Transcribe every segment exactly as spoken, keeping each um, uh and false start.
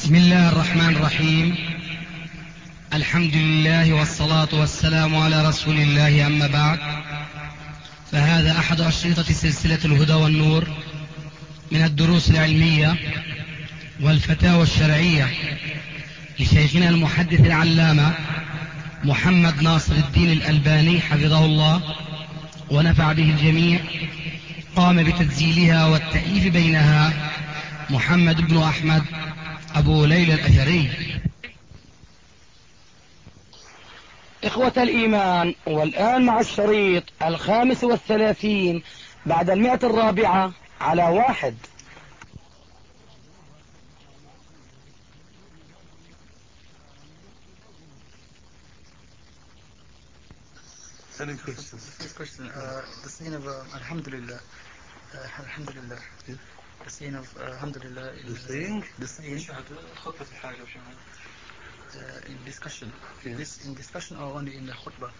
بسم الله الرحمن الرحيم. الحمد لله والصلاة والسلام على رسول الله، أما بعد، فهذا أحد أشرطة سلسلة الهدى والنور من الدروس العلمية والفتاوى الشرعية لشيخنا المحدث العلامة محمد ناصر الدين الألباني حفظه الله ونفع به الجميع. قام بتسجيلها والتأليف بينها محمد بن أحمد أبو ليلى الأثري. إخوة الإيمان، والآن مع الشريط الخامس والثلاثين بعد المئة الرابعة على واحد. Any questions? The first question, uh, the saying of uh, Alhamdulillah, uh, Alhamdulillah, yeah. The saying of uh, Alhamdulillah, the saying, the saying, uh, in discussion, yeah. This in discussion or only in the khutbah?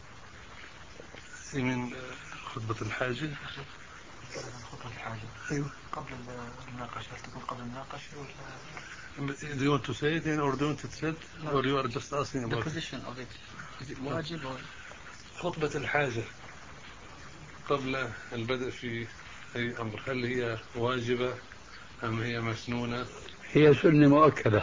You mean خطبة الحاجة؟ خطبة الحاجة. أيوة. قبل المناقشة، هل تكون قبل المناقشة ولا؟ Do you want to say it or do you want it said, no. Or you are just asking about the position of it? Is it واجب or? خطبة الحاجة قبل البدء في أي أمر، هل هي واجبة أم هي مسنونة؟ هي سنة مؤكدة.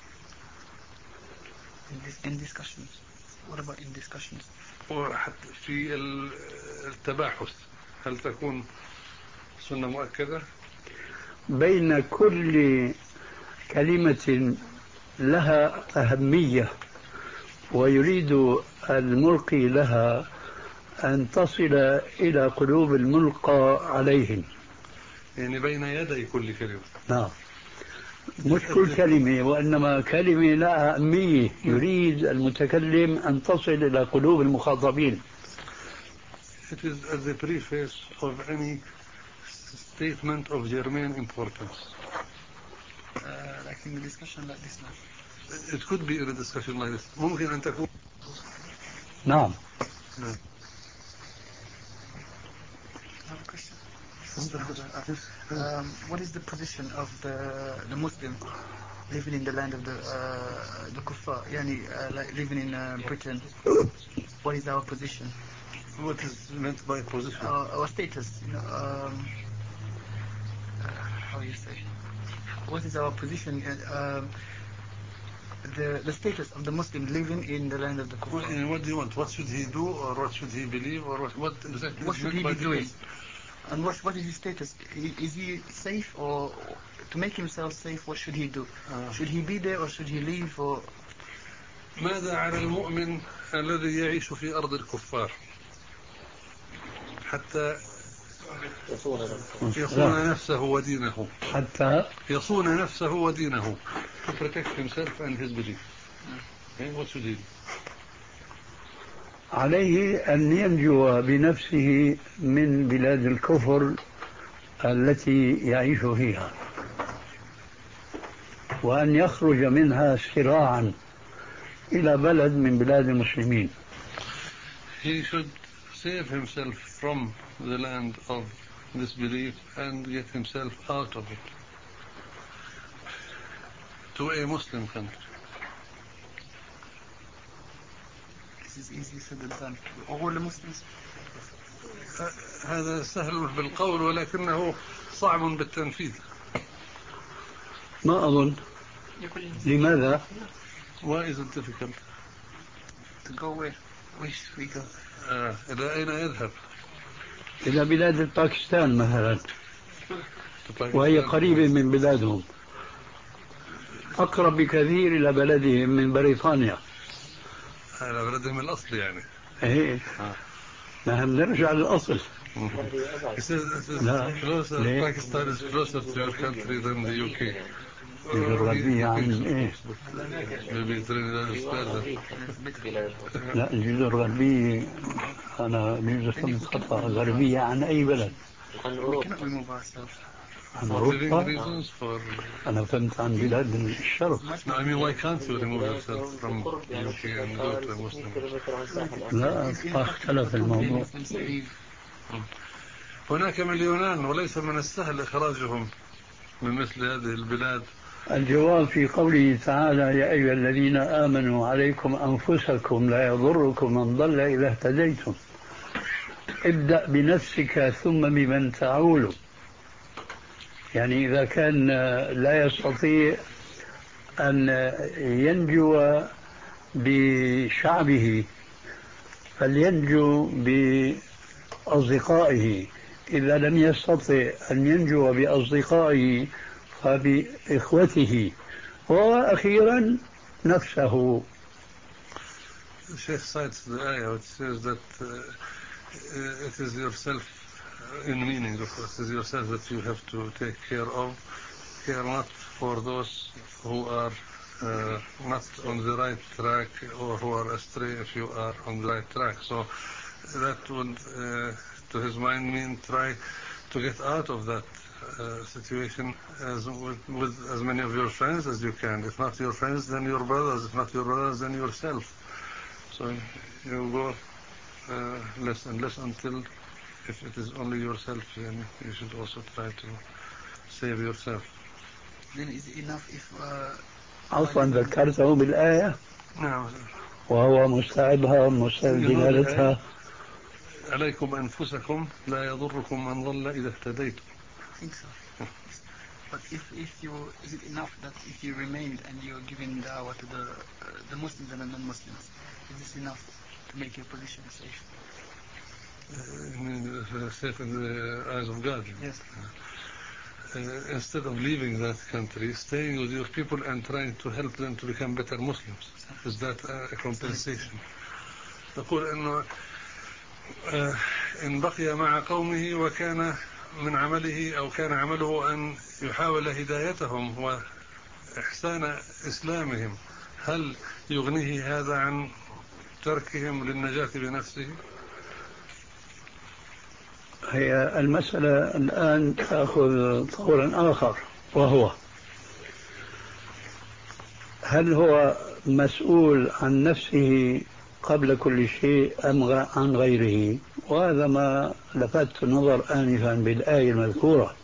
In, this, in discussions. What about in discussions? وحتى في التباحث هل تكون سنة مؤكدة؟ بين كل كلمة لها أهمية ويريد الملقي لها أن تصل إلى قلوب الملقى عليهم، يعني بين يدي كل كلمة. نعم، مش كل كلمة، وإنما كلمة لها أهمية يريد المتكلم أن تصل إلى قلوب المخاطبين. It is as a preface of any statement of germane importance. Uh, like in a discussion like this now. It could be in a discussion like this. ممكن أن تكون. نعم. نعم. I have a question. Um, what is the position of the the Muslim living in the land of the uh, the kuffar, yani uh, like living in uh, Britain? What is our position? What is meant by position? Our, our status, you know, um, uh, how you say? What is our position? Uh, um, the the status of the Muslim living in the land of the kuffar. What, what do you want? What should he do, or what should he believe, or what? What, exactly what should he be doing? And what what is his status? Is he safe, or to make himself safe? What should he do? Uh, should he be there or should he leave? Or ماذا على المؤمن الذي يعيش في أرض الكفار حتى يصون نفسه ودينه، حتى يصون نفسه ودينه to protect himself and his belief. What should he do? عليه أن ينجو بنفسه من بلاد الكفر التي يعيش فيها، وأن يخرج منها سراعا إلى بلد من بلاد المسلمين. He should save himself from the land of disbelief and get himself out of it to a Muslim country. This is easy said than done. All the Muslims. هذا سهل بالقول ولكنه صعب بالتنفيذ. ما أظن. لماذا؟ Why is it difficult? To go where? Which we go? آه. إلى أين يذهب؟ إلى بلاد باكستان مثلا، وهي قريبة من بلادهم، أقرب بكثير إلى بلدهم من بريطانيا. على بلدهم الأصل يعني. إيه. نحن نرجع للأصل. لا. Pakistan is closer to your country than the U K. الجزر الغربية عن إيه؟ لا، الجزر الغربية أنا بيجوز فهمت خطأ، غربية عن أي بلد؟ عن أوروبا. أنا فهمت عن بلاد الشرق. No, I mean, why can't you remove yourself from U K and go to a Muslim? لا، اختلف الموضوع. هناك مليونان وليس من السهل إخراجهم من مثل هذه البلاد الجواب في قوله تعالى يا أيها الذين آمنوا عليكم أنفسكم لا يضركم من ضل إذا اهتديتم. ابدأ بنفسك ثم بمن تعول. يعني إذا كان لا يستطيع أن ينجو بشعبه فلينجو بأصدقائه، إذا لم يستطع أن ينجو بأصدقائه فبإخوته، وأخيرا نفسه. Sheikh cites the ayah which says that uh, uh, it is yourself, in meaning of course, it is yourself that you have to take care of, care not for those who are uh, not on the right track or who are astray if you are on the right track. So that would, uh, to his mind, mean try to get out of that uh, situation as with, with as many of your friends as you can. If not your friends, then your brothers. If not your brothers, then yourself. So you go uh, less and less until, if it is only yourself, then you should also try to save yourself. Then is it enough if uh, عفوا ذكرته بالآية نعم وهو مستعبها مستعب دلالتها عليكم أنفسكم لا يضركم من ضل إذا اهتديتم. I think so. But if if you is it enough that if you remained and you're giving dawah to the uh, the Muslims and the non-Muslims, is this enough to make your position safe? Uh, safe in the eyes of God. Yes. Uh, instead of leaving that country, staying with your people and trying to help them to become better Muslims. Is that a compensation? نقول إنه إن بقي مع قومه وكان من عمله أو كان عمله أن يحاول هدايتهم وإحسان إسلامهم، هل يغنيه هذا عن تركهم للنجاة بنفسه؟ هي المسألة الآن تأخذ طورا آخر، وهو هل هو مسؤول عن نفسه قبل كل شيء أم عن غيره؟ وهذا ما لفت نظر آنفا بالآية المذكورة.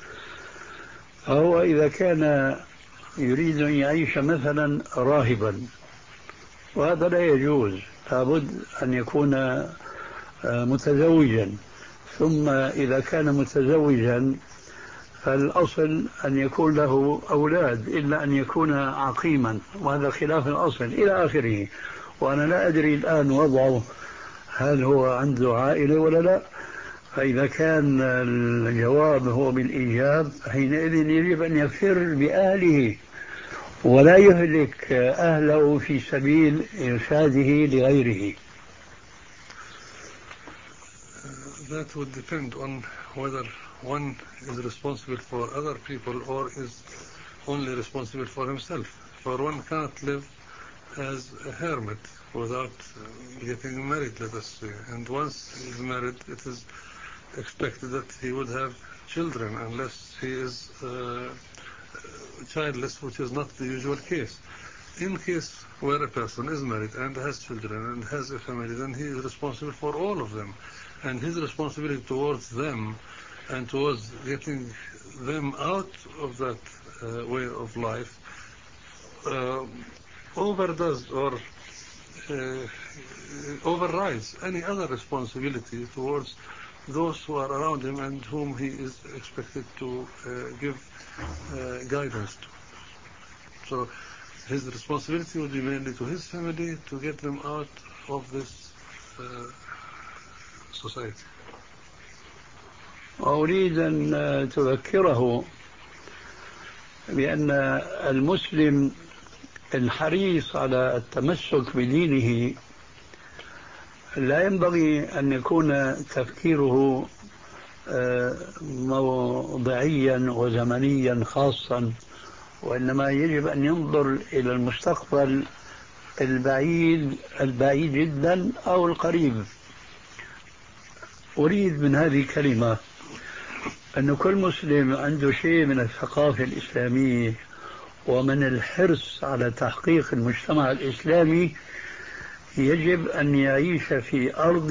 فهو إذا كان يريد أن يعيش مثلا راهبا، وهذا لا يجوز، لابد أن يكون متزوجا، ثم إذا كان متزوجا فالأصل أن يكون له أولاد إلا أن يكون عقيما، وهذا خلاف الأصل إلى آخره. وأنا لا أدري الآن وضعه هل هو عنده عائلة ولا لا. فإذا كان الجواب هو بالإيجاب حينئذ يجب أن يفر بأهله ولا يهلك أهله في سبيل إرشاده لغيره. That would depend on whether one is responsible for other people or is only responsible for himself. For one cannot live as a hermit without getting married, let us say. And once he is married, it is expected that he would have children, unless he is uh, childless, which is not the usual case. In case where a person is married and has children and has a family, then he is responsible for all of them. And his responsibility towards them and towards getting them out of that uh, way of life uh, overdoes or uh, overrides any other responsibility towards those who are around him and whom he is expected to uh, give uh, guidance to. So his responsibility would be mainly to his family to get them out of this uh, society. وأريد أن تذكره بأن المسلم الحريص على التمسك بدينه لا ينبغي أن يكون تفكيره موضعيا وزمنيا خاصا، وإنما يجب أن ينظر إلى المستقبل البعيد البعيد جدا أو القريب. أريد من هذه الكلمة أن كل مسلم عنده شيء من الثقافة الإسلامية ومن الحرص على تحقيق المجتمع الإسلامي يجب أن يعيش في أرض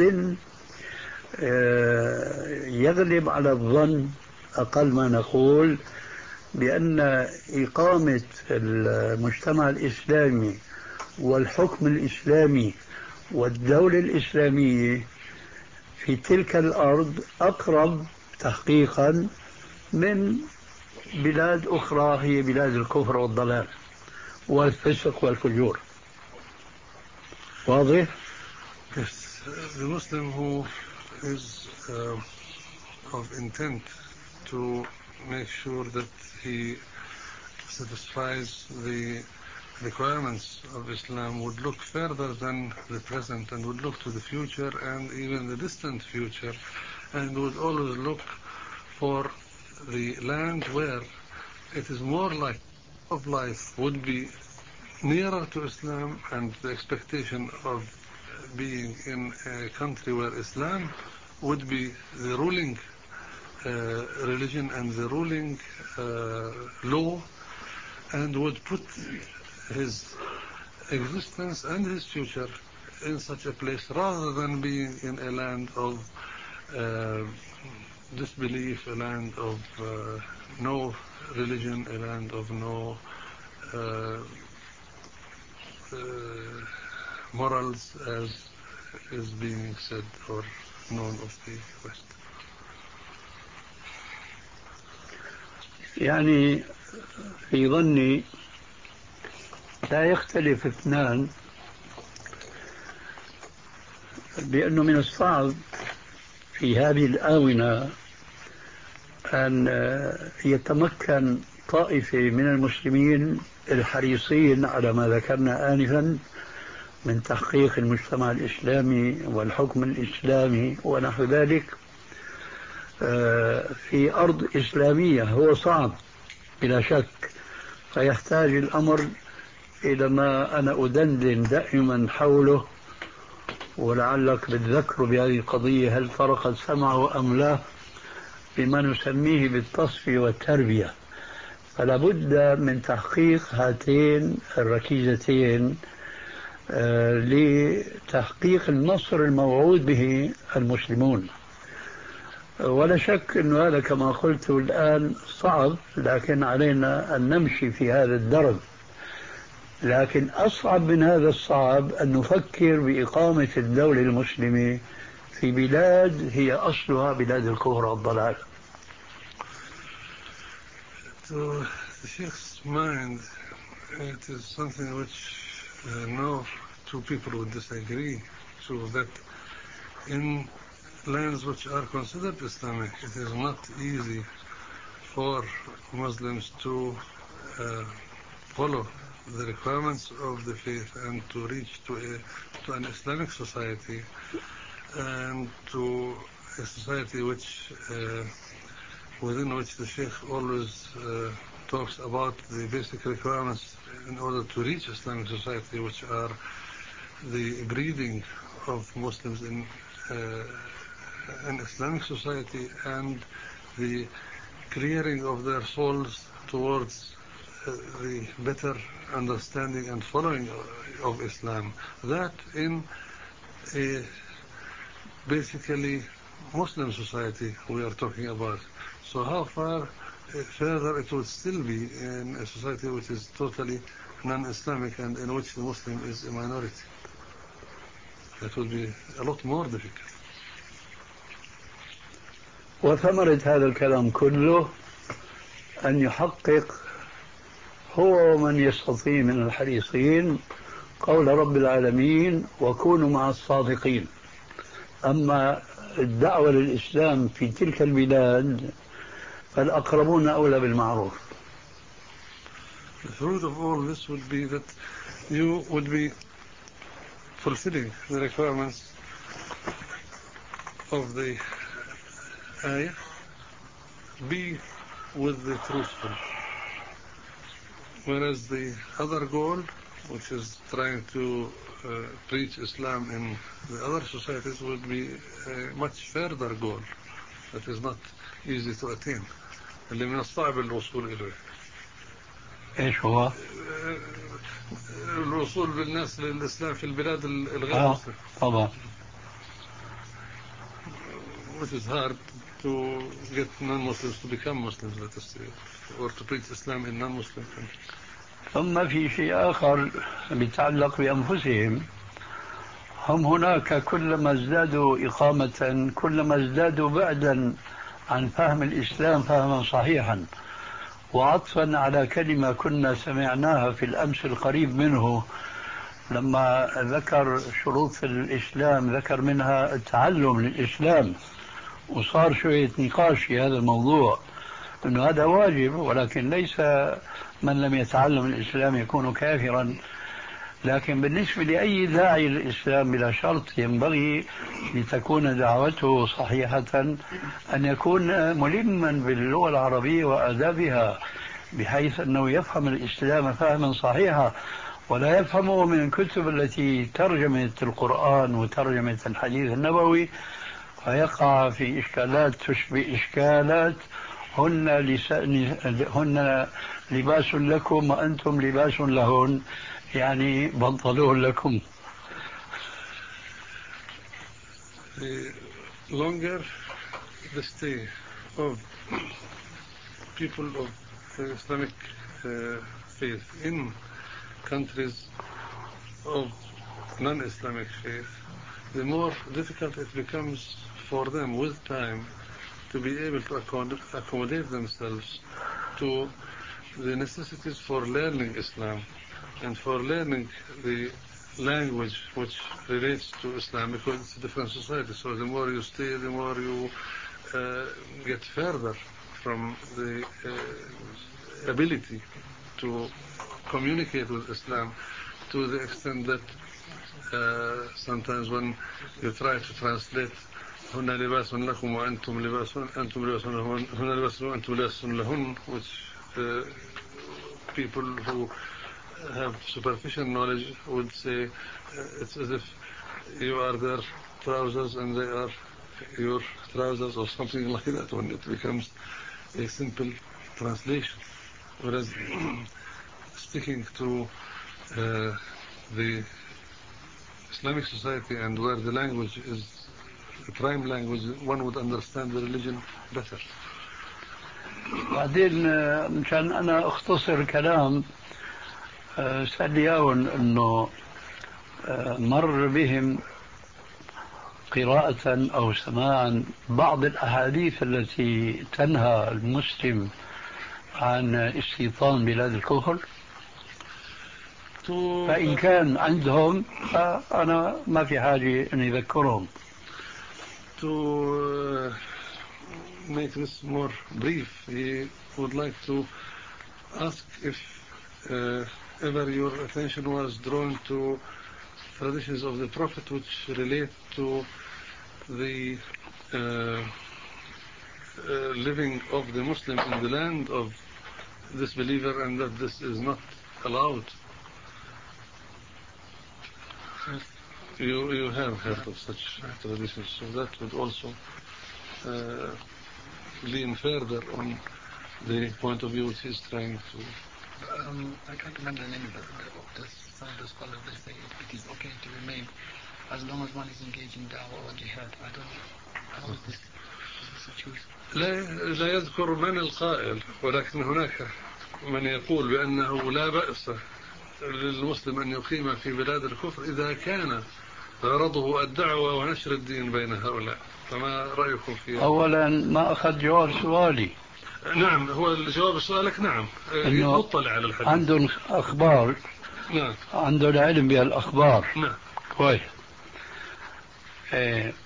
يغلب على الظن، أقل ما نقول، بأن إقامة المجتمع الإسلامي والحكم الإسلامي والدولة الإسلامية في تلك الأرض أقرب تحقيقا من بلاد أخرى هي بلاد الكفر والضلال والفسق والفجور. واضح؟ Yes, the Muslim who is uh, of intent to make sure that he satisfies the requirements of Islam would look further than the present and would look to the future and even the distant future, and would always look for the land where it is more like of life would be nearer to Islam, and the expectation of being in a country where Islam would be the ruling uh, religion and the ruling uh, law, and would put his existence and his future in such a place rather than being in a land of uh, disbelief, a land of uh, no religion, a land of no uh, uh, morals, as is being said or known of the West. يعني في ظني لا يختلف اثنان بأنه من الصعب في هذه الآونة أن يتمكن طائفة من المسلمين الحريصين على ما ذكرنا آنفا من تحقيق المجتمع الإسلامي والحكم الإسلامي ونحو ذلك في أرض إسلامية. هو صعب بلا شك، فيحتاج الأمر إلى ما أنا أدندن دائما حوله، ولعلك بتذكر بهذه القضية، هل فرق سمعه أم لا، بما نسميه بالتصفية والتربية. فلا بد من تحقيق هاتين الركيزتين لتحقيق النصر الموعود به المسلمون. ولا شك أن هذا كما قلت الآن صعب، لكن علينا أن نمشي في هذا الدرب. لكن أصعب من هذا الصعب أن نفكر بإقامة الدولة المسلمة في بلاد هي أصلها بلاد الكفر والضلال. To the Sheikh's mind, it is something which uh, no two people would disagree to, that in lands which are considered Islamic, it is not easy for Muslims to uh, follow the requirements of the faith and to reach to a to an Islamic society, and to a society which uh, within which the Sheikh always uh, talks about the basic requirements in order to reach Islamic society, which are the breeding of Muslims in uh, an Islamic society and the clearing of their souls towards uh, the better understanding and following of Islam. That in a basically Muslim society we are talking about. So how far further it would still be in a society which is totally non-Islamic and in which the Muslim is a minority? That would be a lot more difficult. وثمرة هذا الكلام كله أن يحقق هو ومن يستطيع من الحريصين قول رب العالمين وكونوا مع الصادقين. أما الدعوة للإسلام في تلك البلاد فالأقربون أولى بالمعروف. The fruit of all this would be that you would be fulfilling the requirements of the ayah, be with the truthful. Whereas the other goal, which is trying to uh, preach Islam in the other societies, would be a much further goal that is not easy to attain. اللي من الصعب الوصول إليه. إيش هو؟ الوصول بالناس للإسلام في البلاد الغير آه مسلمة. طبعا. Which is hard to get non-Muslims to become Muslims, let us say, or to preach Islam in non-Muslim countries. ثم في شيء آخر يتعلق بأنفسهم. هم هناك كلما ازدادوا إقامة كلما ازدادوا بعدا عن فهم الإسلام فهما صحيحا. وعطفا على كلمة كنا سمعناها في الأمس القريب منه لما ذكر شروط الإسلام ذكر منها التعلم للإسلام، وصار شوية نقاش في هذا الموضوع أنه هذا واجب، ولكن ليس من لم يتعلم الإسلام يكون كافرا. لكن بالنسبة لأي داعي للإسلام بلا شرط ينبغي لتكون دعوته صحيحة أن يكون ملما باللغة العربية وآدابها بحيث أنه يفهم الإسلام فهما صحيحا، ولا يفهمه من الكتب التي ترجمت القرآن وترجمت الحديث النبوي فيقع في إشكالات تشبه إشكالات هن, لس... هن لباس لكم وأنتم لباس لهن، يعني بنطلون لكم. The longer the stay of people of the Islamic uh, faith in countries of non-Islamic faith, the more difficult it becomes for them with time to be able to accommodate themselves to the necessities for learning Islam and for learning the language which relates to Islam, because it's a different society. So the more you stay, the more you uh, get further from the uh, ability to communicate with Islam, to the extent that uh, sometimes when you try to translate هن لباس لكم وأنتم لباس أنتم لباس لهن هن لباس وأنتم لباس لهن, which uh, people who have superficial knowledge would say uh, it's as if you are their trousers and they are your trousers or something like that, when it becomes a simple translation. Whereas sticking to uh, the Islamic society and where the language is the prime language, one would understand the religion better. بعدين مشان أنا أختصر الكلام سألياون أنه مر بهم قراءة أو سماعا بعض الأحاديث التي تنهى المسلم عن استيطان بلاد الكفر، فإن كان عندهم فأنا ما في حاجة أن يذكرهم. To uh, make this more brief, he would like to ask if uh, ever your attention was drawn to traditions of the Prophet which relate to the uh, uh, living of the Muslim in the land of this believer, and that this is not allowed. You, you have heard of such traditions, so that would also uh, lean further on the point of view which is trying to... Um, I can't remember the name of the, the, some of the scholars. They say it is okay to remain as long as one is engaged in da'wah or jihad. I don't know. How is this, this choose? لا, لا يذكر من القائل، ولكن هناك من يقول بأنه لا بأس للمسلم أن يقيم في بلاد الكفر إذا كان غرضه الدعوة ونشر الدين بين هؤلاء. فما رأيكم فيها؟ أولا ما أخذ جواب سؤالي. نعم، هو الجواب سؤالك نعم، مطلع على الحديث. عندهم أخبار. نعم. عندهم العلم بالأخبار. نعم. كويس. إيه.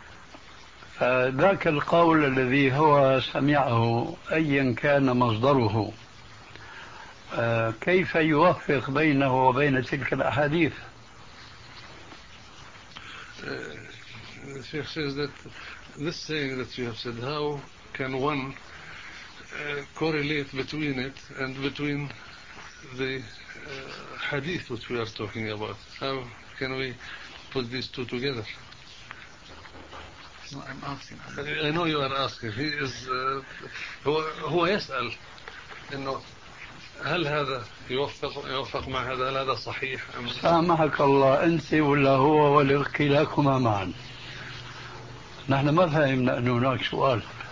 فذاك القول الذي هو سمعه أيا كان مصدره آه كيف يوفق بينه وبين تلك الأحاديث؟ The Sheikh says that this saying that you have said, how can one uh, correlate between it and between the uh, hadith which we are talking about? How can we put these two together? No, I'm asking. I know you are asking. He is uh, هو هو يسأل إنه هل هذا يوفق يوفق مع هذا؟ هل هذا صحيح أم؟ سامحك الله، أنت ولا هو ولا كلاكما معا. نحن ما فهمنا أنه هناك سؤال.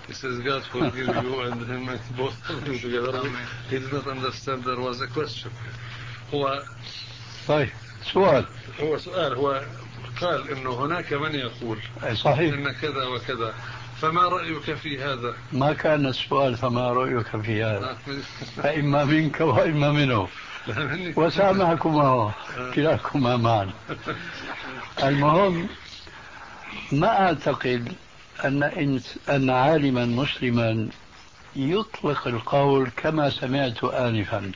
He says, God forgive you and him and both of you together. He did not understand there was a question. هو طيب سؤال هو سؤال هو قال إنه هناك من يقول صحيح إن كذا وكذا، فما رأيك في هذا؟ ما كان السؤال فما رأيك في هذا، فإما منك وإما منه، وسامحكما كلاكما معا. المهم ما أعتقد أن أن عالما مسلما يطلق القول كما سمعت آنفا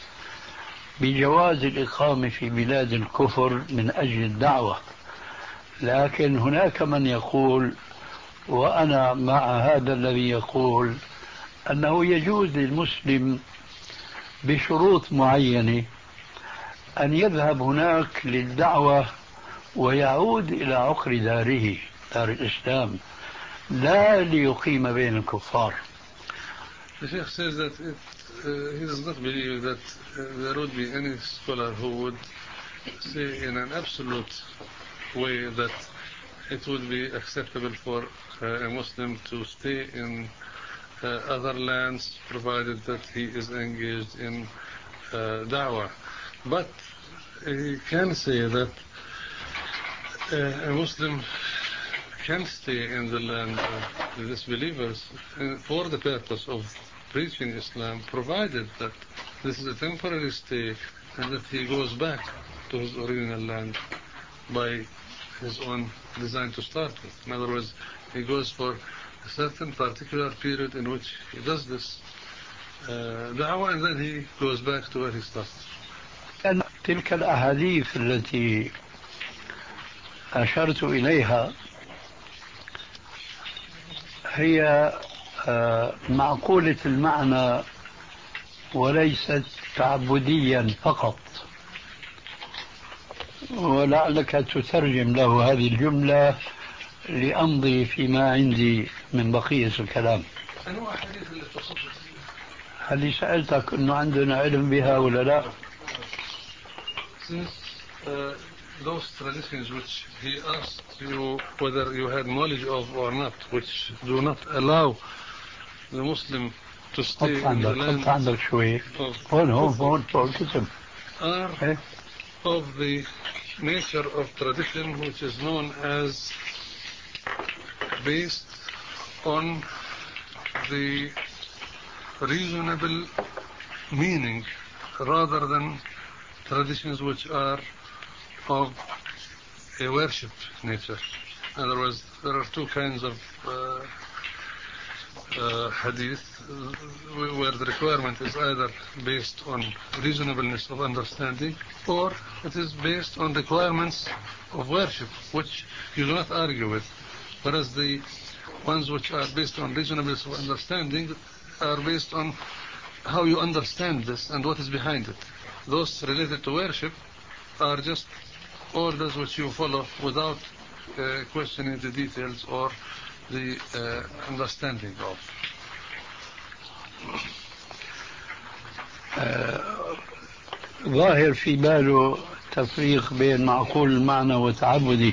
بجواز الإقامة في بلاد الكفر من أجل الدعوة، لكن هناك من يقول، وأنا مع هذا الذي يقول، أنه يجوز للمسلم بشروط معينة أن يذهب هناك للدعوة ويعود إلى عقر داره، دار الإسلام، لا ليقيم بين الكفار. The Sheikh says that it, uh, he does not believe that uh, there would be any scholar who would say in an absolute way that it would be acceptable for uh, a Muslim to stay in uh, other lands provided that he is engaged in uh, da'wah. But he can say that uh, a Muslim can stay in the land of the disbelievers for the purpose of preaching Islam, provided that this is a temporary stay and that he goes back to his original land by his own design to start with. In other words, he goes for a certain particular period in which he does this uh, da'wah, and then he goes back to where he started. تلك الأحاديث التي أشرت إليها هي معقولة المعنى وليست تعبديا فقط، ولعلك تترجم له هذه الجملة لأمضي فيما عندي من بقية الكلام. هل سألتك أنه عندنا علم بها ولا لا؟ Since uh, those traditions which he asked you whether you had knowledge of or not, which do not allow the Muslim to stay in the land are of the nature of tradition which is known as based on the reasonable meaning rather than traditions which are of a worship nature. In other words, there are two kinds of uh, uh, hadith where the requirement is either based on reasonableness of understanding or it is based on requirements of worship, which you do not argue with, whereas the ones which are based on reasonableness of understanding are based on how you understand this and what is behind it. Those related to worship are just orders which you follow without uh, questioning the details or the uh, understanding of. ظاهر في باله تفريق بين معقول المعنى وتعبدي.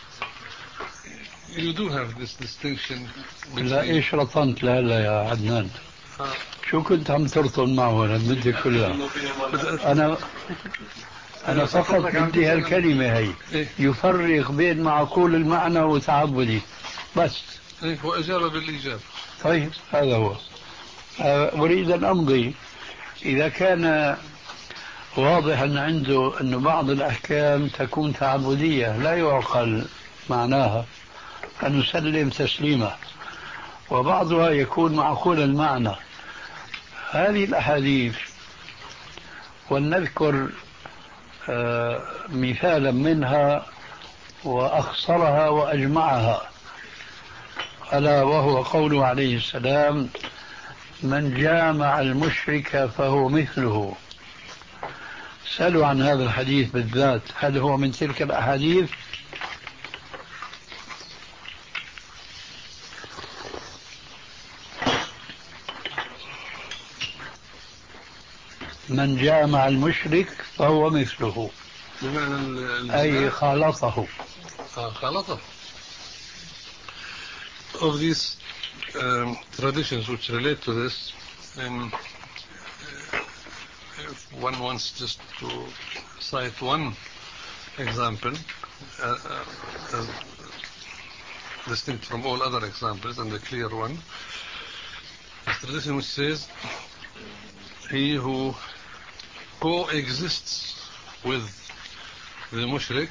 You do have this distinction. لا ايش رطنت لهلا يا عدنان؟ شو كنت عم ترطن معه انا بدي كلها؟ انا انا فقط بدي هالكلمه هي يفرق بين معقول المعنى وتعبدي بس. هو اجابه بالاجابه. طيب هذا هو. اريد ان امضي اذا كان واضح ان عنده انه بعض الاحكام تكون تعبديه لا يعقل معناها ان نسلم تسليما، وبعضها يكون معقول المعنى. هذه الأحاديث ولنذكر آه مثالا منها وأخصرها وأجمعها، ألا وهو قوله عليه السلام: من جامع المشرك فهو مثله. سألوا عن هذا الحديث بالذات، هل هو من تلك الأحاديث؟ من جامع المشرك فهو مثله، أي خالطه. خالطه. Of these um, traditions which relate to this. Um, if one wants just to cite one example, uh, uh, uh, distinct from all other examples and a clear one, the tradition which says, he who coexists with the mushrik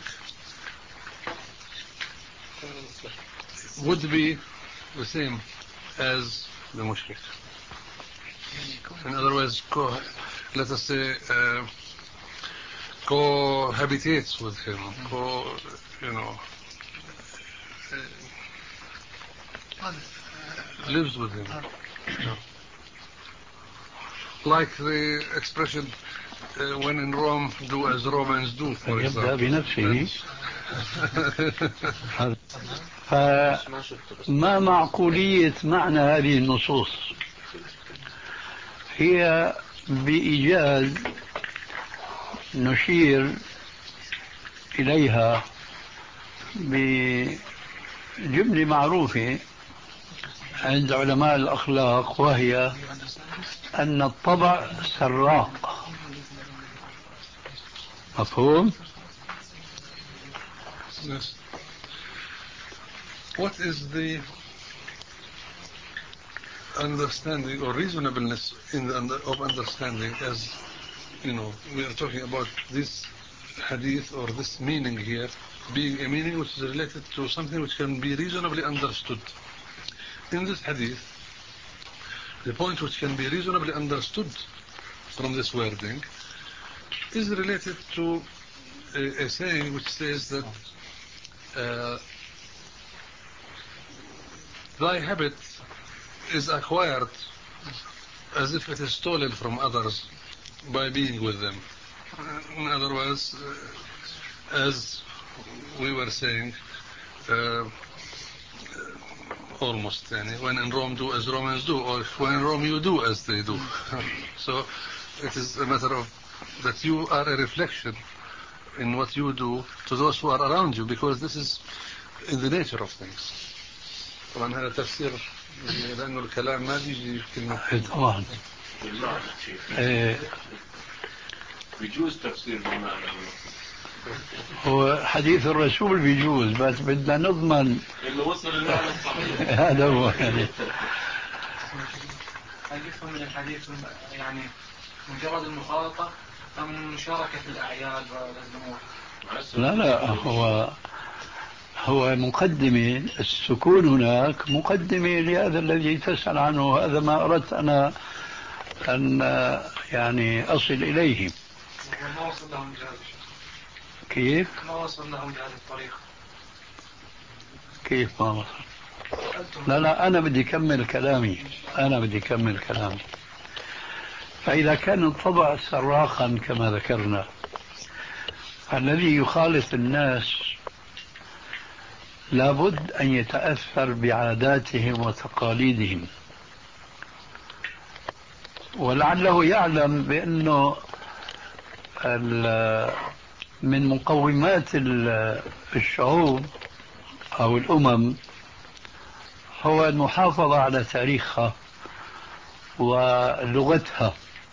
would be the same as the mushrik. In other words, co let us say, uh, cohabitates with him, co, you know, uh, lives with him. Yeah. Like the expression, uh, when in Rome, do as Romans do, for يبدأ example. بنفسه. فما معقولية معنى هذه النصوص؟ هي بإيجاز نشير إليها بجملة معروفة عند علماء الأخلاق، وهي أن الطبع سراق. مفهوم؟ Yes. What is the understanding or reasonableness in the under, of understanding, as you know, we are talking about this hadith or this meaning here being a meaning which is related to something which can be reasonably understood. In this hadith, the point which can be reasonably understood from this wording is related to a, a saying which says that uh, thy habit is acquired as if it is stolen from others by being with them. In other words, uh, as we were saying, uh, almost, yani, when in Rome, do as Romans do, or when in Rome, you do as they do. So it is a matter of that you are a reflection in what you do to those who are around you, because this is in the nature of things. طبعا هذا تفسير لأنه الكلام ما بيجي كلمة. طبعا بيجوز تفسير بالمعنى. هو حديث الرسول بيجوز، بس بدنا نضمن إنه وصل المعنى الصحيح. هذا هو يعني. هل يفهم من الحديث يعني مجرد المخالطة أم مشاركة الأعياد والأزمات؟ لا لا، هو هو مقدمة. السكون هناك مقدمة لهذا الذي تسأل عنه. هذا ما أردت أنا أن يعني أصل إليه. ما وصل لهم بهذا كيف؟ ما وصل لهم بهذه الطريقة. كيف ما وصل؟ لا لا، أنا بدي أكمل كلامي أنا بدي أكمل كلامي فإذا كان الطبع صراخا كماذكرنا، الذي يخالط الناس لابد أن يتأثر بعاداتهم وتقاليدهم، ولعله يعلم بأنه من مقومات الشعوب أو الأمم هو المحافظة على تاريخها ولغتها.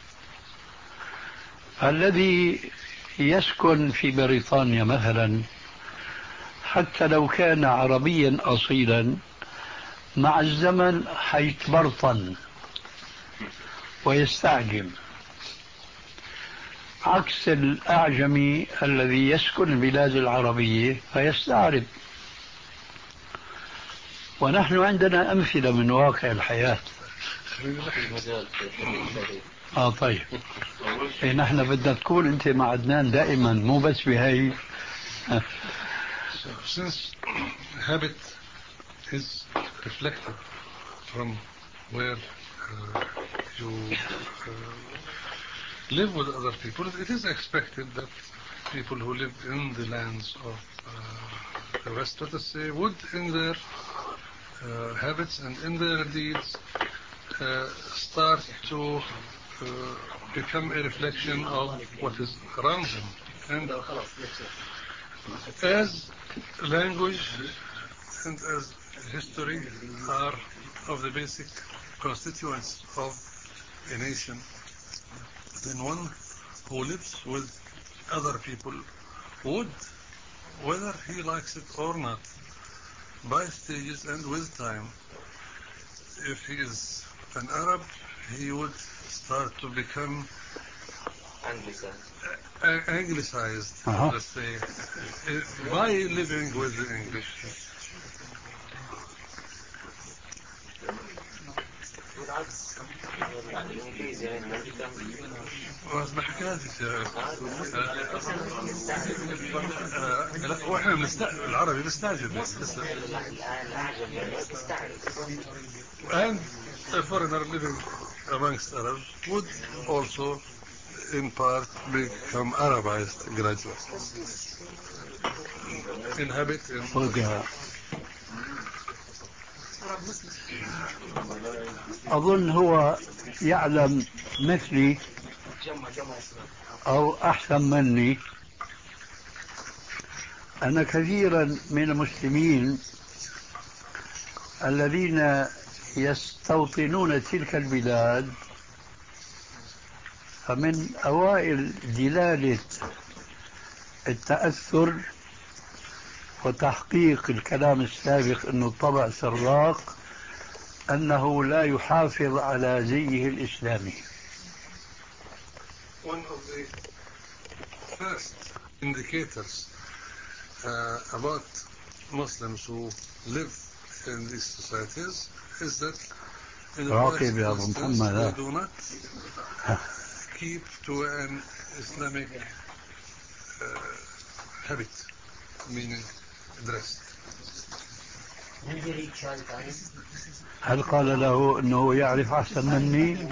الذي يسكن في بريطانيا مثلا حتى لو كان عربيا أصيلا مع الزمن حيتبرطن ويستعجم، عكس الأعجمي الذي يسكن البلاد العربية فيستعرب. ونحن عندنا أمثلة من واقع الحياة. آه طيب، إيه نحن بدنا تكون أنت مع عدنان دائما، مو بس بهاي. So since habit is reflected from where uh, you uh, live with other people, it is expected that people who live in the lands of uh, the West, let us say, would in their uh, habits and in their deeds uh, start to uh, become a reflection of what is around them. And as language and as history are of the basic constituents of a nation, then one who lives with other people would, whether he likes it or not, by stages and with time, if he is an Arab, he would start to become anglicized, uh, anglicized uh-huh. let's say, uh, by living with the English. الانجليزي يعني الامريكان ما حكايتش لا واحنا بنستعجب العربي بنستعجب لسه and a foreigner living amongst Arabs would also in part become Arabized gradually, inhabit in أظن هو يعلم مثلي أو أحسن مني أن كثيرا من المسلمين الذين يستوطنون تلك البلاد فمن أوائل دلالة التأثر وتحقيق الكلام السابق أنه الطبع سراق أنه لا يحافظ على زيه الإسلامي. One of the first indicators uh, about Muslims who live in these societies is that in the first instance they do not keep to an Islamic uh, habit, meaning dress. هل قال له أنه يعرف أحسن مني؟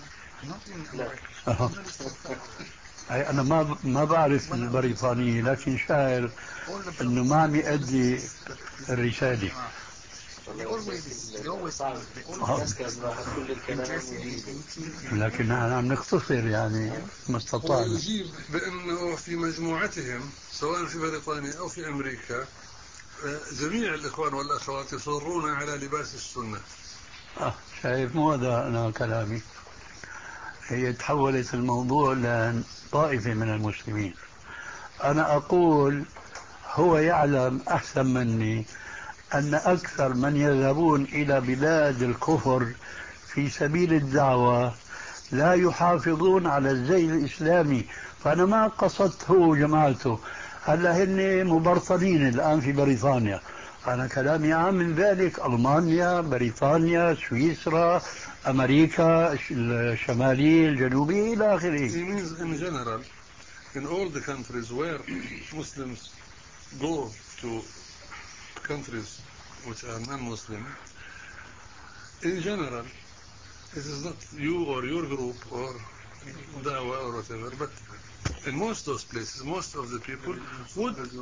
لا. أي أنا ما ما بعرف البريطانية لكن شاعر أنه ما عم يؤدي الرسالة. لكن نحن عم نختصر يعني ما استطعنا. ويجيب بأنه في مجموعتهم سواء في بريطانيا أو في أمريكا جميع الإخوان والأخوات يصرون على لباس السنة. آه شايف مو هذا أنا كلامي. هي تحولت الموضوع لطائفة من المسلمين. أنا أقول هو يعلم أحسن مني أن أكثر من يذهبون إلى بلاد الكفر في سبيل الدعوة لا يحافظون على الزي الإسلامي. فأنا ما قصدت هو جماعته هلا هن مبرطنين الآن في بريطانيا. أنا كلامي عام من ذلك ألمانيا، بريطانيا، سويسرا، أمريكا الشمالية الجنوبية إلى آخره. It means in general in all the countries where Muslims go to countries which are non-Muslim, in general it is not you or your group or dawah or whatever, but in most of those places, most of the people would uh,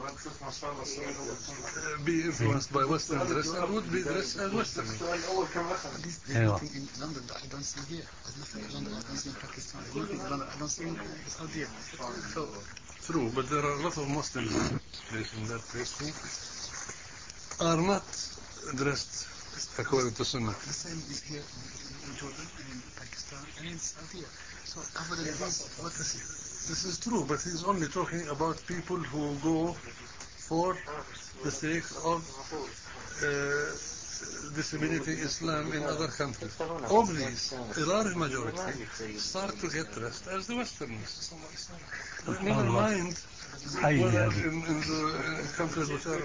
be influenced by Western dress and would be dressed as Western. This is in London that I don't see here. There's nothing in London I don't see in Pakistan. There's nothing in London I don't see in Saudi. So, true, but there are a lot of Muslims in that place who are not dressed according to Sunnah. The same is here in Jordan and in Pakistan and in Saudi. So other than this, what is it? This is true, but he's only talking about people who go for the sake of uh, disseminating Islam in other countries. Of these, a large majority start to get dressed as the Westerners. Never mind whether in, in the countries which are...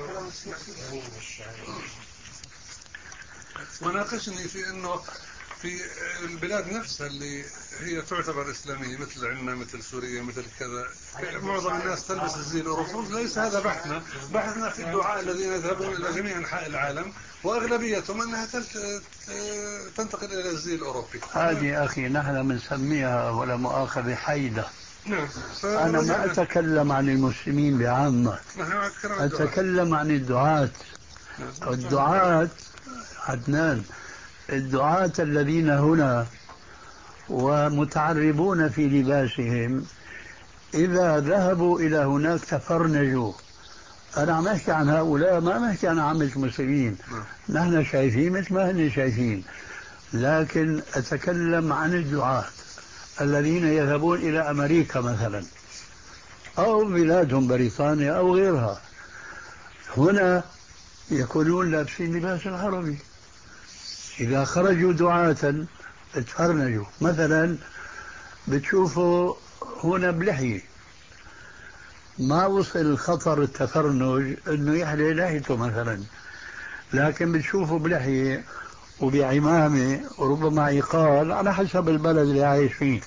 وناقشني في انه في البلاد نفسها اللي هي تعتبر إسلامية مثل عندنا مثل سوريا مثل كذا معظم الناس تلبس الزي الأوروبي. ليس هذا بحثنا. بحثنا في الدعاء الذين يذهبون إلى جميع أنحاء العالم وأغلبيتهم أنها تنتقل إلى الزي الأوروبي. هذه أخي نحن بنسميها ولا مؤاخذة حيدة. نعم. أنا ما أتكلم عن المسلمين بعامة. أتكلم عن الدعاة. الدعاة عدنان الدعاة الذين هنا ومتعربون في لباسهم إذا ذهبوا إلى هناك تفرنجوا أنا عم أحكي عن هؤلاء، ما عم أحكي عن عامة المسلمين. نحن شايفين مثل ما هن شايفين، لكن أتكلم عن الدعاة الذين يذهبون إلى أمريكا مثلا أو بلادهم بريطانيا أو غيرها. هنا يكونون لابسين لباس العربي، إذا خرجوا دعاة اتفرنجوا. مثلا بتشوفوا هنا بلحية، ما وصل خطر التفرنج انه يحلي لحيته مثلا، لكن بتشوفوا بلحية وبعمامة وربما عقال على حسب البلد اللي عايش فيه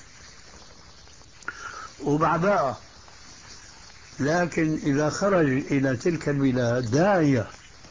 وبعباءة. لكن إذا خرج إلى تلك البلاد داعية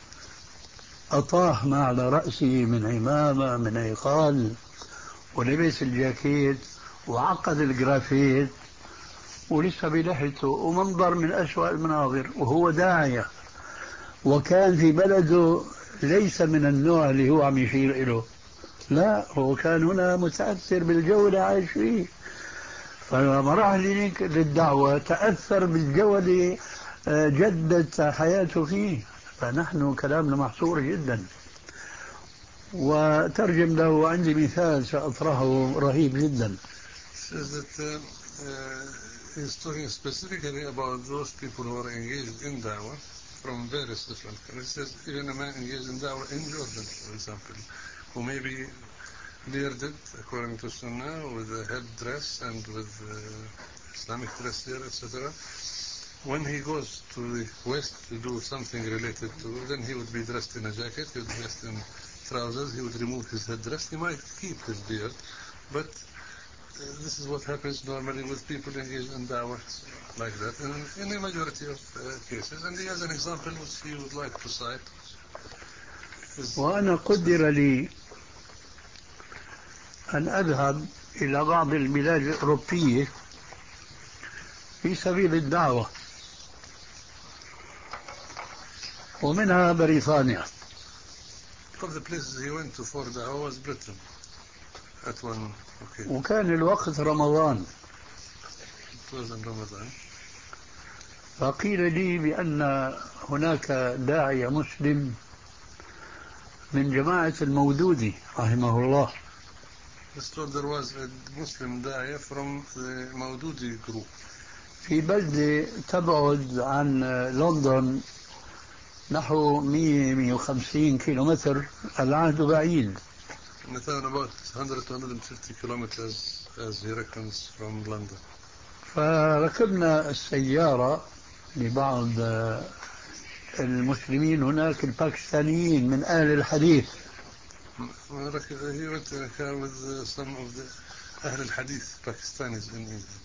أطاح ما على رأسه من عمامة من عقال ولبس الجاكيت وعقد الجرافيت ولسه بلحيته ومنظر من أسوأ المناظر وهو داعية، وكان في بلده ليس من النوع اللي هو عم يشير إله، لا هو كان هنا متأثر بالجو اللي عايش فيه، فلما راح ليك للدعوة تأثر بالجو اللي جدت حياته فيه. فنحن كلامنا محصور جدا. وترجم له عندي مثال سأطرحه رهيب جدا. He's talking specifically about those people who are engaged in da'wah from various different countries. He says even a man engaged in da'wah in Jordan, for example, who may be bearded according to Sunnah with a head dress and with uh, Islamic dress here, et cetera. When he goes to the West to do something related to, then he would be dressed in a jacket, he would be dressed in trousers, he would remove his headdress. He might keep his beard, but Uh, this is what happens normally with people engaged in da'wah like that, in, in a majority of uh, cases. And he has an example which he would like to cite. وأنا قدر لي أن أذهب إلى بعض البلاد الأوروبية في سبيل الدعوة، ومنها بريطانيا. One of the places he went to for da'wah was Britain. Okay. وكان الوقت رمضان، فقيل لي بأن هناك داعية مسلم من جماعة المودودي رحمه الله. There was a Muslim داعية from the Maududi group في بلدة تبعد عن لندن نحو مئة مئة وخمسين كيلومتر، العهد بعيد. about one hundred to one hundred fifty kilometers as he reckons from London. فركبنا السيارة لبعض المسلمين هناك الباكستانيين من أهل الحديث. He went in a car with some of the أهل الحديث Pakistanis in England.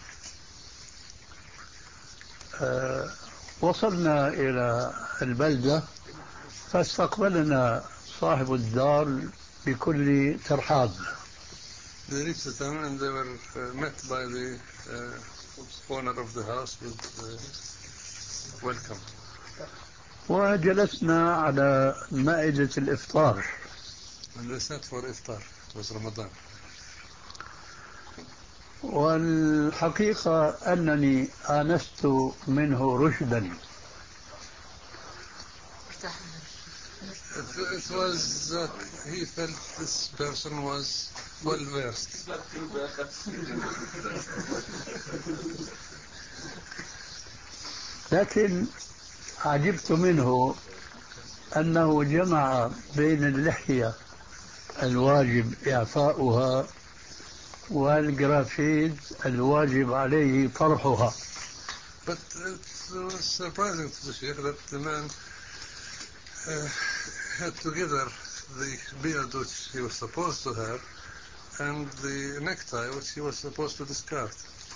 أه وصلنا إلى البلدة فاستقبلنا صاحب الدار بكل ترحاب. They reached the town and they were uh, met by the uh, owner of the house with uh, welcome. وجلسنا على مائدة الإفطار. And they sat for iftar. It was Ramadan. والحقيقة أنني آنست منه رشدا. It was that he felt this person was well versed. لكن عجبت منه أنه جمع بين اللحية الواجب إعفاؤها والجرافيت الواجب عليه طرحها. But it was surprising to the Sheikh that the man uh, had together the beard which he was supposed to have and the necktie which he was supposed to discard.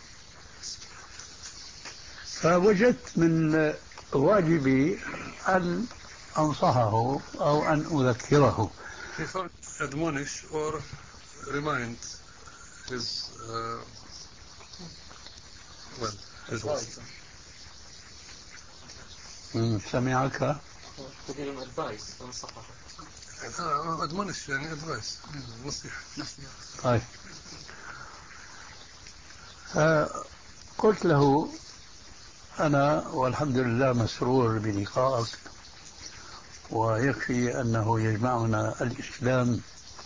فوجدت من واجبي أن أنصحه أو أن أذكره. He thought admonish or remind his uh, well his wife. سمعك؟ advice أنصحه. admonish يعني advice نصيحة. طيب. قلت له أنا والحمد لله مسرور بلقائك، ويكفي أنه يجمعنا الإسلام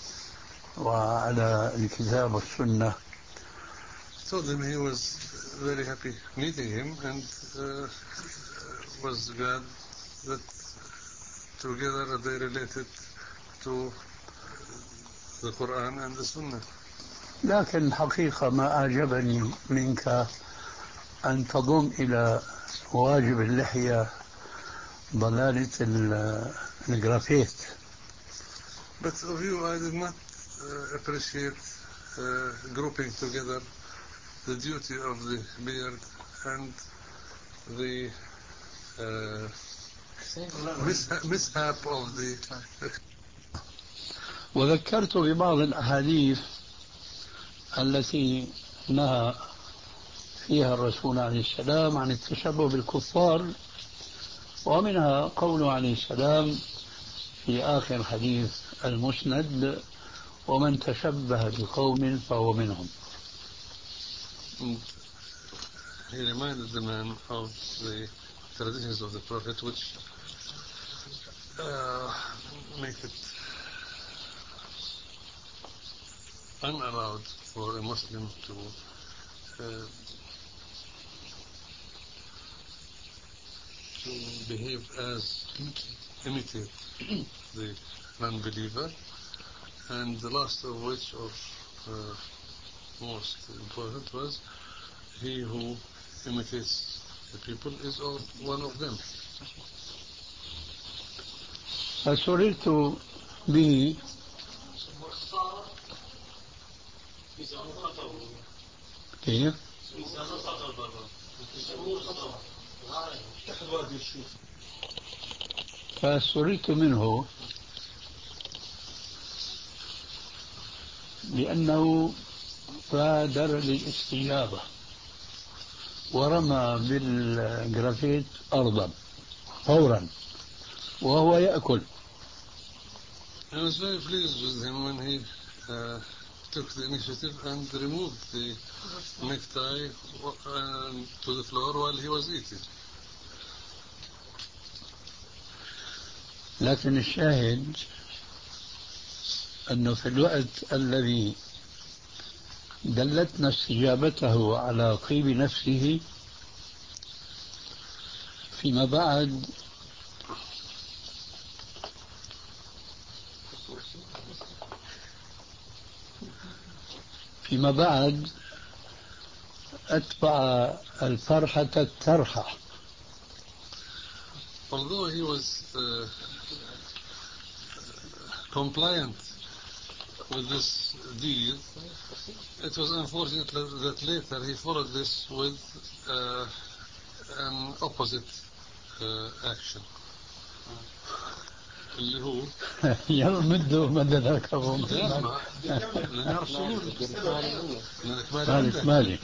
وعلى الكتاب والسنة. told him he was very happy meeting him and uh, was glad that together they related to the Quran and the Sunnah. لكن حقيقة ما أعجبني منك أن تضم إلى واجب اللحية ضلالة الجرافيت. But of you I did not uh, appreciate uh, grouping together the duty of the beard and the uh, mishap, mishap of the وذكرت ببعض الأحاديث التي نهى فيها الرسول عليه السلام عن التشبه بالكفار، ومنها قوله عليه السلام في آخر حديث المسند: ومن تشبه بقوم فهو منهم. He reminded the man of the traditions of the Prophet, which uh, make it unallowed for a Muslim to uh, to behave as imitate the non-believer, and the last of which, of uh, most important, was he who imitates the people is one of them. فسررت به كيف؟ فسررت منه لأنه بادر للاستجابة ورمى بالجرافيت أرضا فورا وهو يأكل. I was very pleased with him when he uh, took the initiative and removed the necktie uh, to the floor while he was eating. لكن الشاهد أنه في الوقت الذي دلتنا استجابته على طيب نفسه فيما بعد فيما بعد أتبع الفرحة الترحة. Although he was uh, compliant with this deed, it was unfortunate that later he followed this with uh, an opposite uh, action. اللي هو يلا مدوا مد ذاكرهم مالي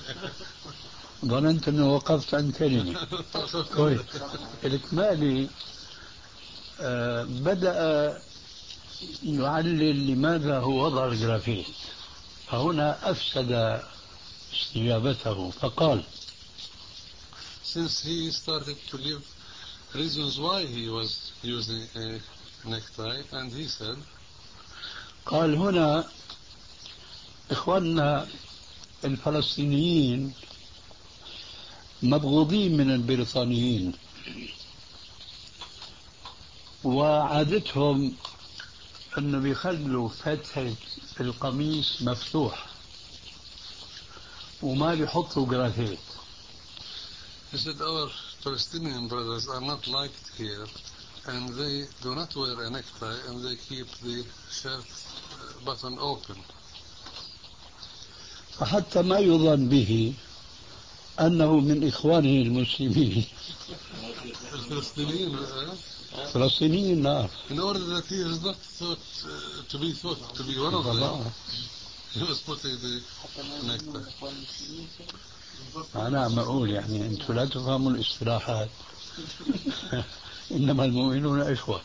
ظننت انه وقفت عن كلمة. كويس. الإكمالي آه بدأ يعلل لماذا هو وضع الجرافيت، فهنا أفسد استجابته فقال since he started to give reasons why he was using a necktie, and he said, قال هنا إخواننا الفلسطينيين مبغوضين من البريطانيين، وعادتهم أنه بيخلوا فتحة القميص مفتوح وما بيحطوا جرافيت. he said, our Palestinian brothers are not liked here, and they do not wear a necktie, and they keep the shirt button open. فحتى ما يظن به أنه من إخوانه المسلمين الفلسطينيين فلسطينيين نعم. in order that he is not thought uh, to be thought to be one of them, he was putting the necktie. أنا عم أقول يعني أنتم لا تفهموا الاصطلاحات إنما المؤمنون إخوة.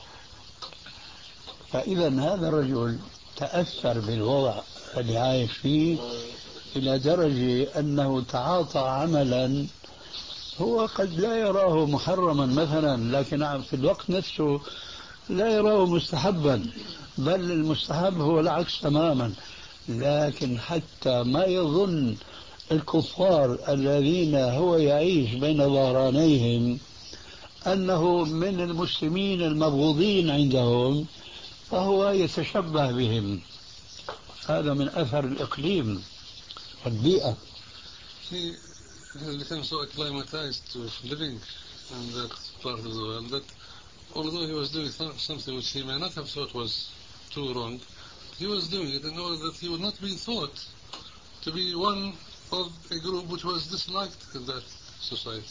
فإذا هذا الرجل تأثر بالوضع اللي عايش فيه إلى درجة أنه تعاطى عملا هو قد لا يراه محرما مثلا، لكن في الوقت نفسه لا يراه مستحبا، بل المستحب هو العكس تماما. لكن حتى ما يظن الكفار الذين هو يعيش بين ظهرانيهم أنه من المسلمين المبغوضين عندهم، فهو يتشبه بهم. هذا من أثر الإقليم والبيئة. He became so acclimatized to living in that part of the world that although he was doing something which he may not have thought was too wrong, he was doing it in order that he would not be thought to be one of a group which was disliked in that society.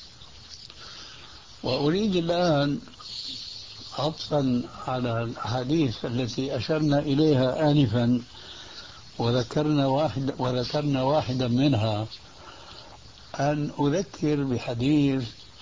وأريد الآن عطفا على الأحاديث التي أشرنا إليها آنفا وذكرنا واحد وذكرنا واحدا منها أن أذكر بحديث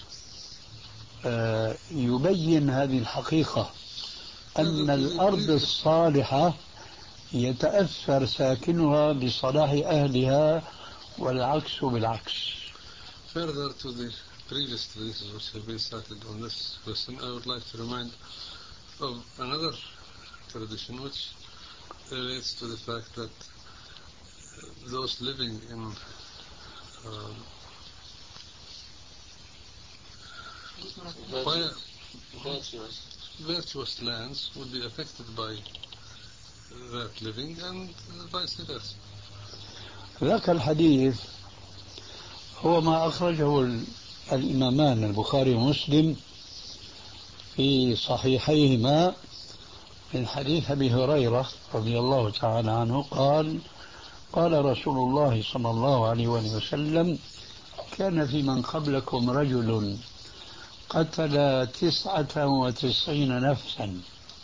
يبين هذه الحقيقة، أن الأرض الصالحة يتأثر ساكنها بصلاح أهلها والعكس بالعكس. Further to the previous traditions which have been started on this question, I would like to remind of another tradition which relates to the fact that those living in um, virtuous. virtuous lands would be affected by that living and vice versa. ذاك الحديث هو ما أخرجه الإمامان البخاري ومسلم في صحيحيهما من حديث أبي هريرة رضي الله تعالى عنه قال: قال رسول الله صلى الله عليه وسلم: كان في من قبلكم رجل قتل تسعة وتسعين نفسا.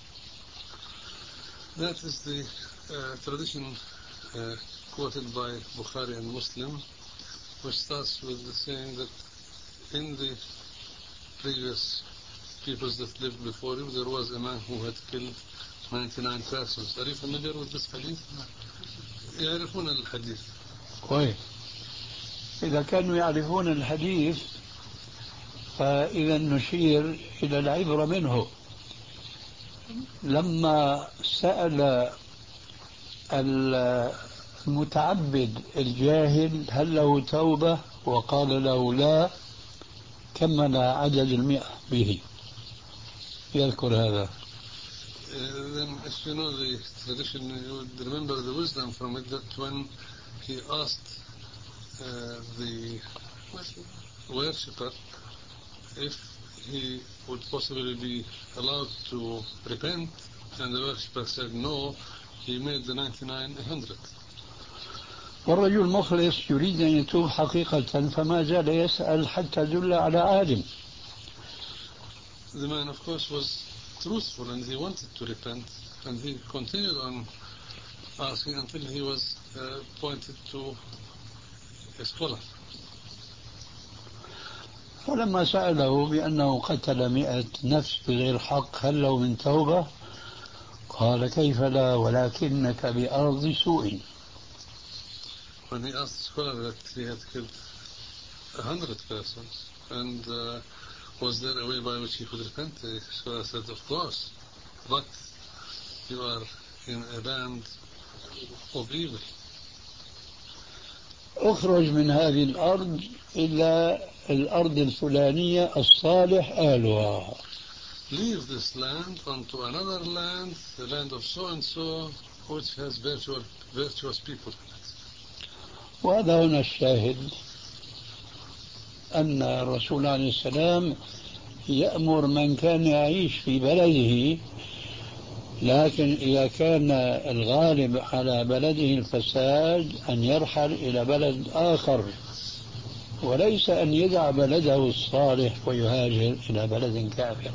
That is the uh, tradition uh, quoted by Bukhari and Muslim, which starts with the saying that in the previous peoples that lived before you, there was a man who had killed ninety-nine persons. Are you familiar with this hadith? يعرفون الحديث. كويس. إذا كانوا يعرفون الحديث فإذا نشير إلى العبرة منه. لما سأل المتعبد الجاهل هل له توبة وقال له لا، كمل عدد المئة به. يذكر هذا. Uh, then if you know the tradition, you would remember the wisdom from it that when he asked uh, the worshipper if he would possibly be allowed to repent, and the worshipper said no, he made the ninety-nine a hundred. والرجل مخلص يريد أن يتوب حقيقة فما زال يسأل حتى دل على عالم. The man, of course, was truthful and he wanted to repent, and he continued on asking until he was uh, pointed to a scholar. فلما سأله بأنه قتل مئة نفس بغير حق هل له من توبة؟ قال: كيف لا ولكنك بأرض سوء. When he asked the scholar that he had killed a hundred persons, and uh, was there a way by which he could repent, the scholar said, of course, but you are in a land of evil. اخرج من هذه الأرض إلى الأرض الفلانية الصالح أهلها. Leave this land onto another land, the land of so and so, which has virtual, virtuous people. وهذا هنا الشاهد أن الرسول عليه السلام يأمر من كان يعيش في بلده، لكن إذا كان الغالب على بلده الفساد أن يرحل إلى بلد آخر، وليس أن يدع بلده الصالح ويهاجر إلى بلد كافر.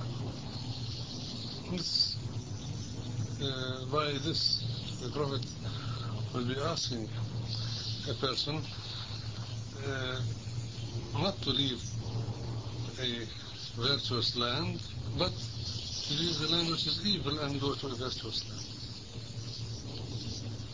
This, uh, by this, the Prophet will be asking a person uh, not to leave a virtuous land, but to leave the land which is evil and go to a virtuous land.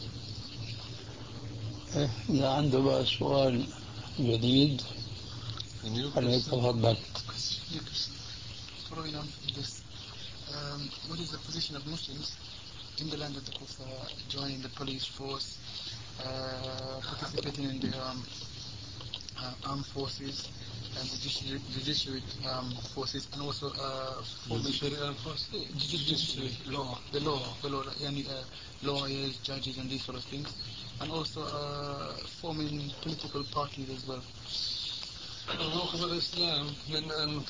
إذا عنده بقى سؤال جديد عليك تفضل. Following on from this, um, what is the position of Muslims in the land of the Kufa, joining the police force, uh, participating in the um, uh, armed forces and the judiciary, judiciary um, forces, and also uh, judiciary armed forces, judiciary law, the law, the law, yani, uh, lawyers, judges, and these sort of things, and also uh, forming political parties as well. موقف الإسلام من أن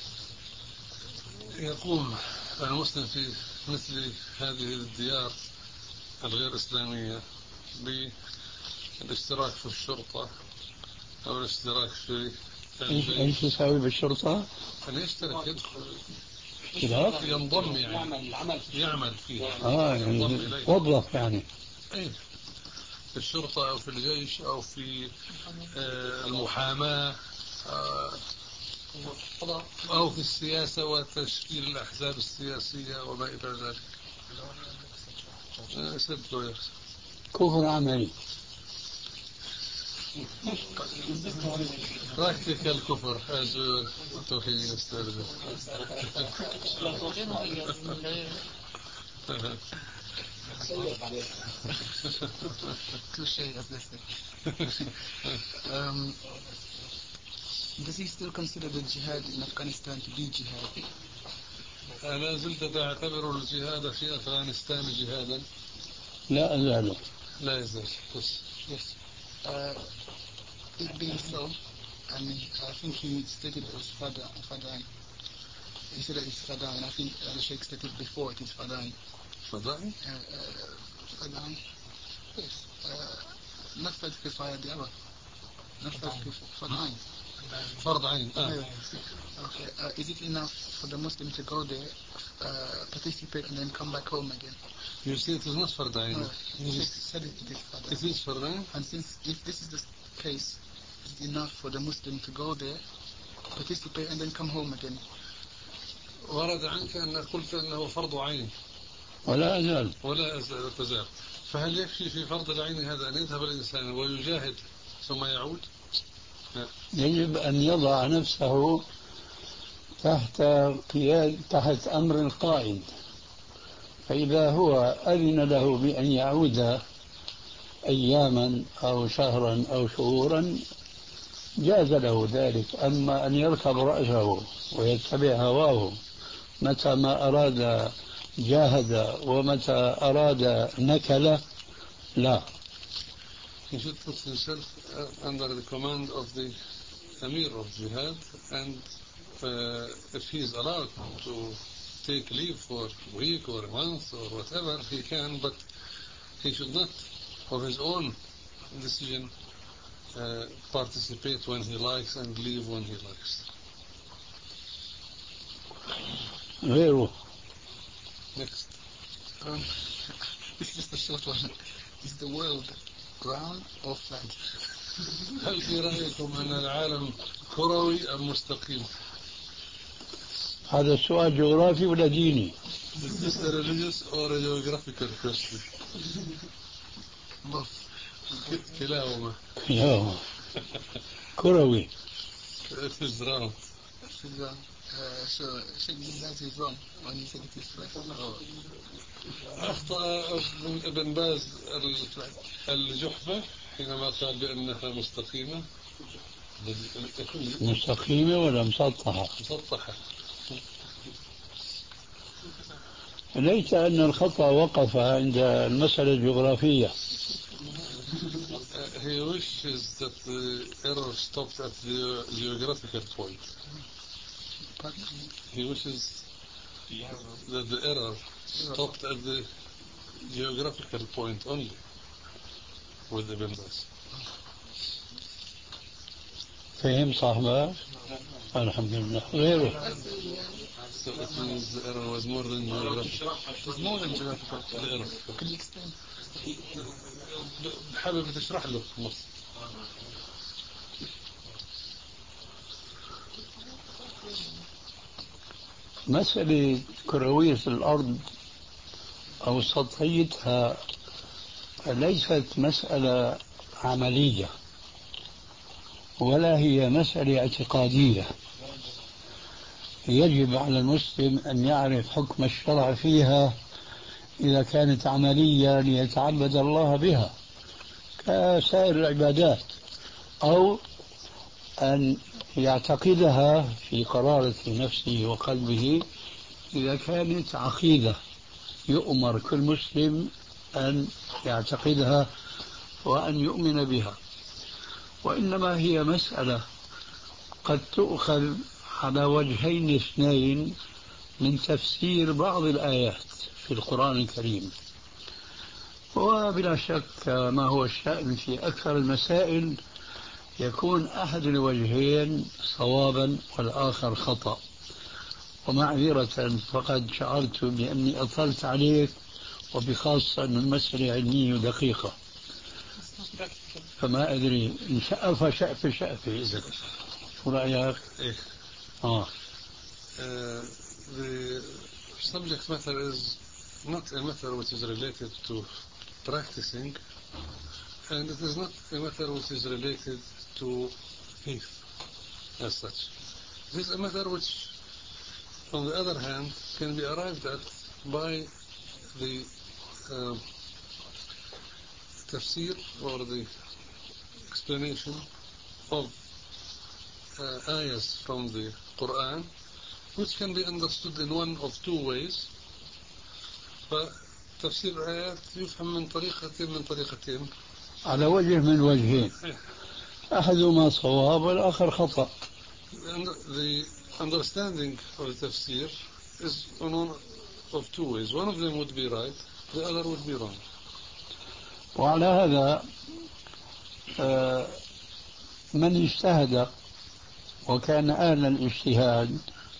يقوم المسلم في مثل هذه الديار الغير إسلامية بالاشتراك في الشرطة أو الاشتراك في ايش ايش يساوي بالشرطة؟ أن يشترك يدخل اشتراك ينضم يعني يعمل يعمل فيها اه يعني وظف يعني ايه في الشرطة أو في الجيش أو في آه المحاماة آه أو في السياسة وتشكيل الأحزاب السياسية وما إلى ذلك. آه كفر عملي براكتيكال كفر as توحيد يستخدم. um, does he still consider the jihad in Afghanistan to be jihad? أنا زلت تعتبر الجهاد في أفغانستان جهادا؟ لا أزال. لا يزال. Yes. Yes. Uh, it being so, I mean, I think he stated it was Fadain. He said that it's Fadain. I think uh, the Sheikh stated before it is Fadain. Fadain? Uh, uh, Fadain. Yes. Uh, not Fad Kifaya, the other. Not Fad Fadain. Fadain. Okay. Uh, is it enough for the Muslim to go there, uh, participate, and then come back home again? You say it is not Fadain. No, he said it, it is Fadain. It is Fadain? And since if this is the case, is it enough for the Muslim to go there, participate, and then come home again? ورد عنك أن قلت أنه فرض عين. ولا أزال. ولا أزال تزال. فهل يكفي في فرض العين هذا أن يذهب الإنسان ويجاهد ثم يعود؟ يجب أن يضع نفسه تحت قياد تحت أمر القائد، فإذا هو أذن له بأن يعود أياما أو شهرا أو شهورا جاز له ذلك. أما أن يركب رأسه ويتبع هواه متى ما أراد جاهد ومتى أراد نكل، لا. He should put himself under the command of the Amir of Jihad, and uh, if he is allowed to take leave for a week or a month or whatever, he can, but he should not, of his own decision, uh, participate when he likes and leave when he likes. غيره. Next. Um, this is just a short one. Is the world round or flat? هل في رأيكم أن العالم كروي أم مستقيم؟ هذا السؤال جغرافي ولا ديني؟ Is this a religious or a geographical question? Both. كلاهما. كلاهما. كروي. It is round. It is round. Uh, so Sheikh Bin Baz is wrong when he said it is flat. Oh. أخطأ ابن باز الجحفة حينما قال بأنها مستقيمة. مستقيمة ولا مسطحة؟ مسطحة. ليس أن الخطأ وقف عند المسألة الجغرافية. He wishes that the error stopped at the geographical point. He wishes that the error stopped at the geographical point only with Ibn Baz. فهم صاحبه؟ الحمد لله. غيره. So it means the error was more than geographical. It was more than geographical. The error. Could you explain? حابب تشرح له مصر. مسألة كروية الأرض أو سطحيتها ليست مسألة عملية، ولا هي مسألة اعتقادية. يجب على المسلم أن يعرف حكم الشرع فيها إذا كانت عملية ليتعبد الله بها كسائر العبادات، أو أن يعتقدها في قرارة نفسه وقلبه إذا كانت عقيدة يؤمر كل مسلم أن يعتقدها وأن يؤمن بها. وإنما هي مسألة قد تؤخذ على وجهين اثنين من تفسير بعض الآيات في القرآن الكريم، وبلا شك ما هو الشأن في أكثر المسائل يكون أحد الوجهين صوابا والآخر خطأ. ومعذرة فقد شعرت بأني أطلت عليك، وبخاصة أن المسألة علمية دقيقة، فما أدري إن شأف شأف شأف إذا شو رأيك؟ إيه. آه. Uh, the subject matter is not a matter which is related to practicing, and it is not a matter which is related to faith as such. It is a matter which, on the other hand, can be arrived at by the uh, tafsir or the explanation of uh, ayahs from the Quran, which can be understood in one of two ways. فتفسير الآيات يفهم من طريقتين من طريقتين على وجه من وجهين، أحدهما صواب والآخر خطأ. And the understanding of the tafsir is on one of two ways. One of them would be right, the other would be wrong. وعلى هذا من اجتهد وكان أهل الاجتهاد،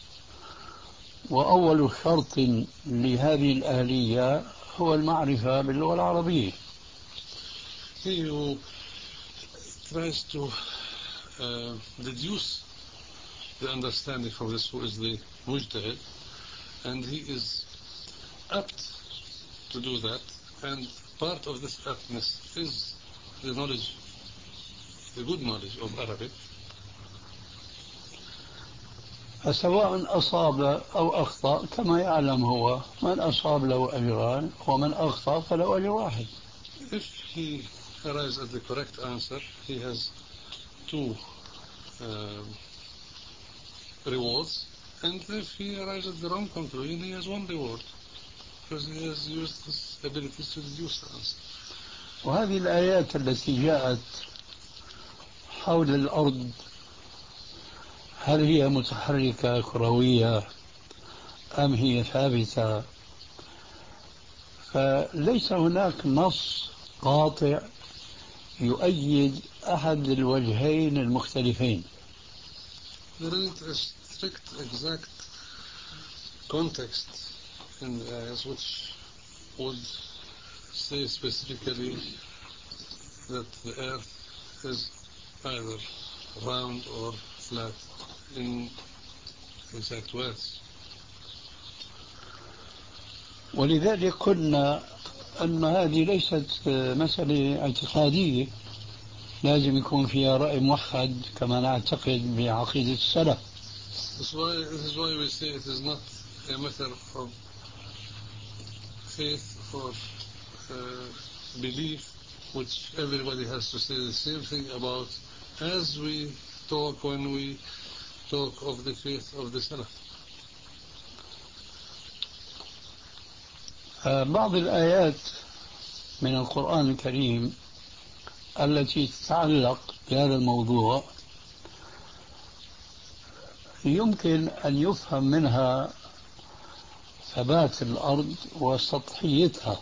وأول شرط لهذه الأهلية هو المعرفة باللغة العربية. He who tries to uh, deduce the understanding from this, who is the mujtahid, and he is apt to do that, and part of this aptness is the knowledge, the good knowledge of Arabic. فسواء أصاب أو أخطأ كما يعلم هو، من أصاب له أجران ومن أخطأ فله أجر واحد. If he arrives at the correct answer, he has two uh, rewards, and if he arrives at the wrong conclusion, he has one reward, because he has used his abilities to deduce the answer. وهذه الآيات التي جاءت حول الأرض هل هي متحركة كروية أم هي ثابتة؟ فليس هناك نص قاطع يؤيد أحد الوجهين المختلفين. There isn't a strict, exact context in the ayahs which would say specifically that the earth is either round or flat in exact words. ولذلك قلنا أن هذه ليست مسألة اعتقادية لازم يكون فيها رأي موحد كما نعتقد بعقيدة السلف. This is why, this is why we say it is not a matter of faith or uh, belief which everybody has to say the same thing about, as we talk when we talk of the faith of the Salaf. بعض الآيات من القرآن الكريم التي تتعلق بهذا الموضوع يمكن أن يفهم منها ثبات الأرض وسطحيتها،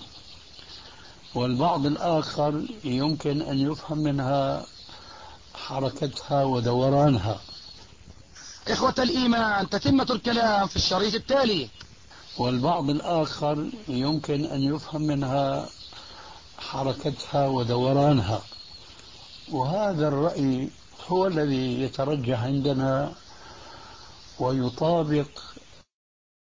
والبعض الآخر يمكن أن يفهم منها حركتها ودورانها. إخوة الإيمان، تتمة الكلام في الشريط التالي. والبعض الآخر يمكن أن يفهم منها حركتها ودورانها، وهذا الرأي هو الذي يترجح عندنا ويطابق